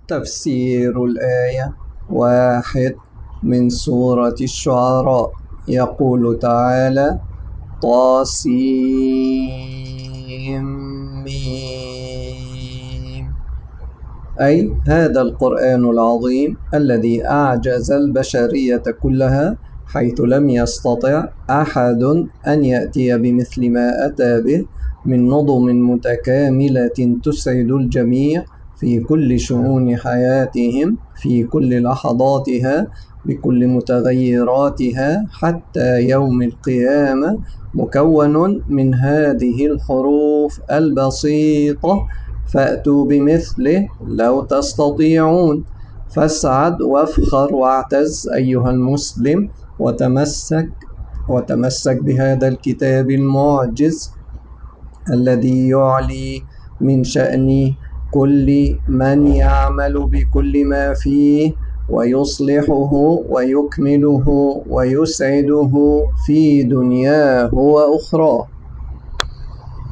تفسير الآية 1 من سورة الشعراء. يقول تعالى: طاسيم، أي هذا القرآن العظيم الذي أعجز البشرية كلها، حيث لم يستطع أحد أن يأتي بمثل ما أتى به من نظم متكاملة تسعد الجميع في كل شؤون حياتهم، في كل لحظاتها، بكل متغيراتها حتى يوم القيامة، مكون من هذه الحروف البسيطة: فأتوا بمثله لو تستطيعون. فاسعد وافخر واعتز أيها المسلم، وتمسك بهذا الكتاب المعجز الذي يعلي من شأن كل من يعمل بكل ما فيه ويصلحه ويكمله ويسعده في دنياه وأخراه.